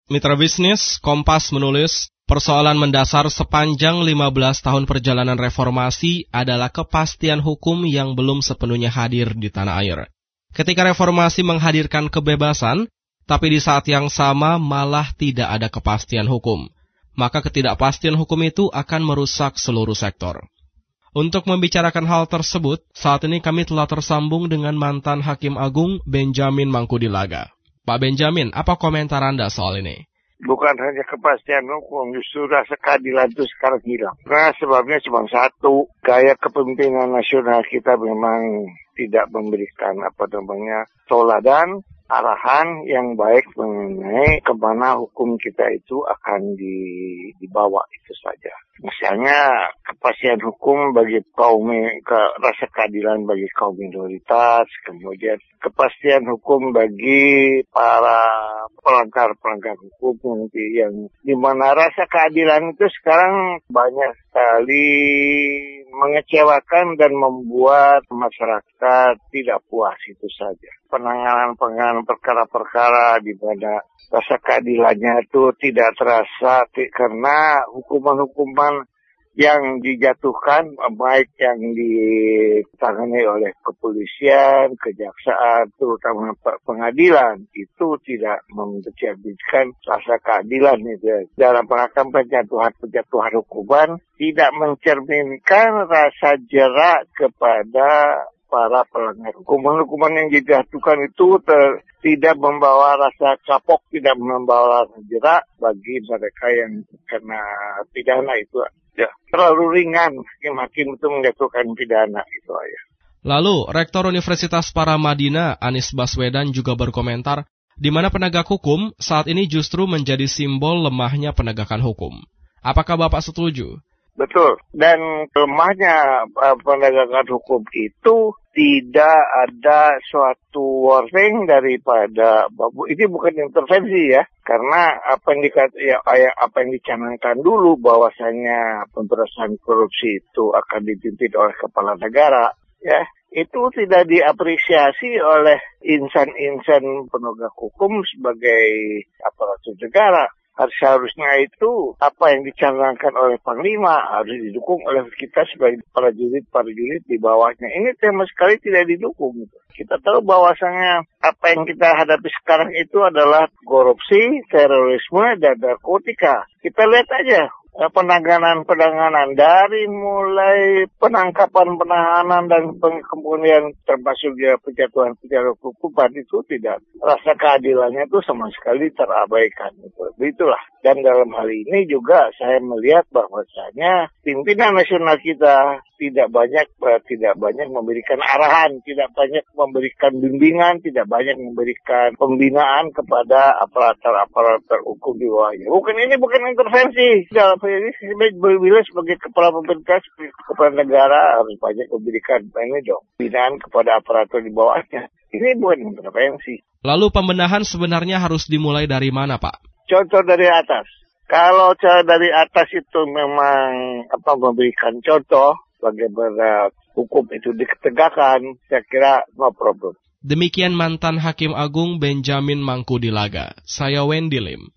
Mitra bisnis, Kompas menulis, persoalan mendasar sepanjang 15 tahun perjalanan reformasi adalah kepastian hukum yang belum sepenuhnya hadir di tanah air. Ketika reformasi menghadirkan kebebasan, tapi di saat yang sama malah tidak ada kepastian hukum, maka ketidakpastian hukum itu akan merusak seluruh sektor. Untuk membicarakan hal tersebut, saat ini kami telah tersambung dengan mantan Hakim Agung Benjamin Mangkudilaga. Pak Benjamin, apa komentar Anda soal ini? Bukan hanya kepastian hukum, justru rasa keadilan itu sekarang hilang. Nah, sebabnya cuma satu, gaya kepemimpinan nasional kita memang tidak memberikan toladan, arahan yang baik mengenai kemana hukum kita itu akan dibawa itu saja. Misalnya kepastian hukum bagi rasa keadilan bagi kaum minoritas, kemudian kepastian hukum bagi para pelanggar hukum yang di mana rasa keadilan itu sekarang banyak sekali mengecewakan dan membuat masyarakat tidak puas itu saja. Penanganan perkara-perkara di mana rasa keadilannya itu tidak terasa karena hukuman-hukuman yang dijatuhkan, baik yang ditangani oleh kepolisian, kejaksaan, terutama pengadilan, itu tidak mencerminkan rasa keadilan itu. Dalam pengertian penjatuhan hukuman, tidak mencerminkan rasa jerak kepada para pelanggar. Hukuman yang dijatuhkan itu tidak membawa rasa kapok, tidak membawa rasa jerak bagi mereka yang kena pidana itu. Ya, terlalu ringan hakim-hakim itu menjatuhkan pidana itu aja. Lalu, Rektor Universitas Paramadina Anies Baswedan juga berkomentar, di mana penegak hukum saat ini justru menjadi simbol lemahnya penegakan hukum. Apakah Bapak setuju? Betul, dan lemahnya penegakan hukum itu tidak ada suatu warning daripada ini bukan intervensi ya, karena apa yang dicanangkan dulu bahwasanya pemberantasan korupsi itu akan dipimpin oleh kepala negara, ya itu tidak diapresiasi oleh insan-insan penegak hukum sebagai aparatur negara. Seharusnya itu apa yang dicanangkan oleh Panglima harus didukung oleh kita sebagai para jurid di bawahnya. Ini sama sekali tidak didukung. Kita tahu bahwasanya apa yang kita hadapi sekarang itu adalah korupsi, terorisme, dan narkotika. Kita lihat aja penanganan dari mulai penangkapan, penahanan, dan kemudian termasuk dia penjatuhan hukuman itu tidak. Rasa keadilannya itu sama sekali terabaikan. Itulah. Dan dalam hal ini juga saya melihat bahwasanya pimpinan nasional kita tidak banyak memberikan arahan, tidak banyak memberikan bimbingan, tidak banyak memberikan pembinaan kepada aparatur hukum di bawahnya. Ini bukan intervensi. Dalam hal ini bila sebagai kepala pemerintah, sebagai kepala negara harus banyak memberikan pembinaan kepada aparatur di bawahnya. Ini bukan intervensi. Lalu pembenahan sebenarnya harus dimulai dari mana, Pak? Contoh dari atas. Kalau cara dari atas itu memang memberikan contoh bagaimana hukum itu ditegakkan, saya kira no problem. Demikian mantan Hakim Agung Benjamin Mangkudilaga. Saya Wendy Lim.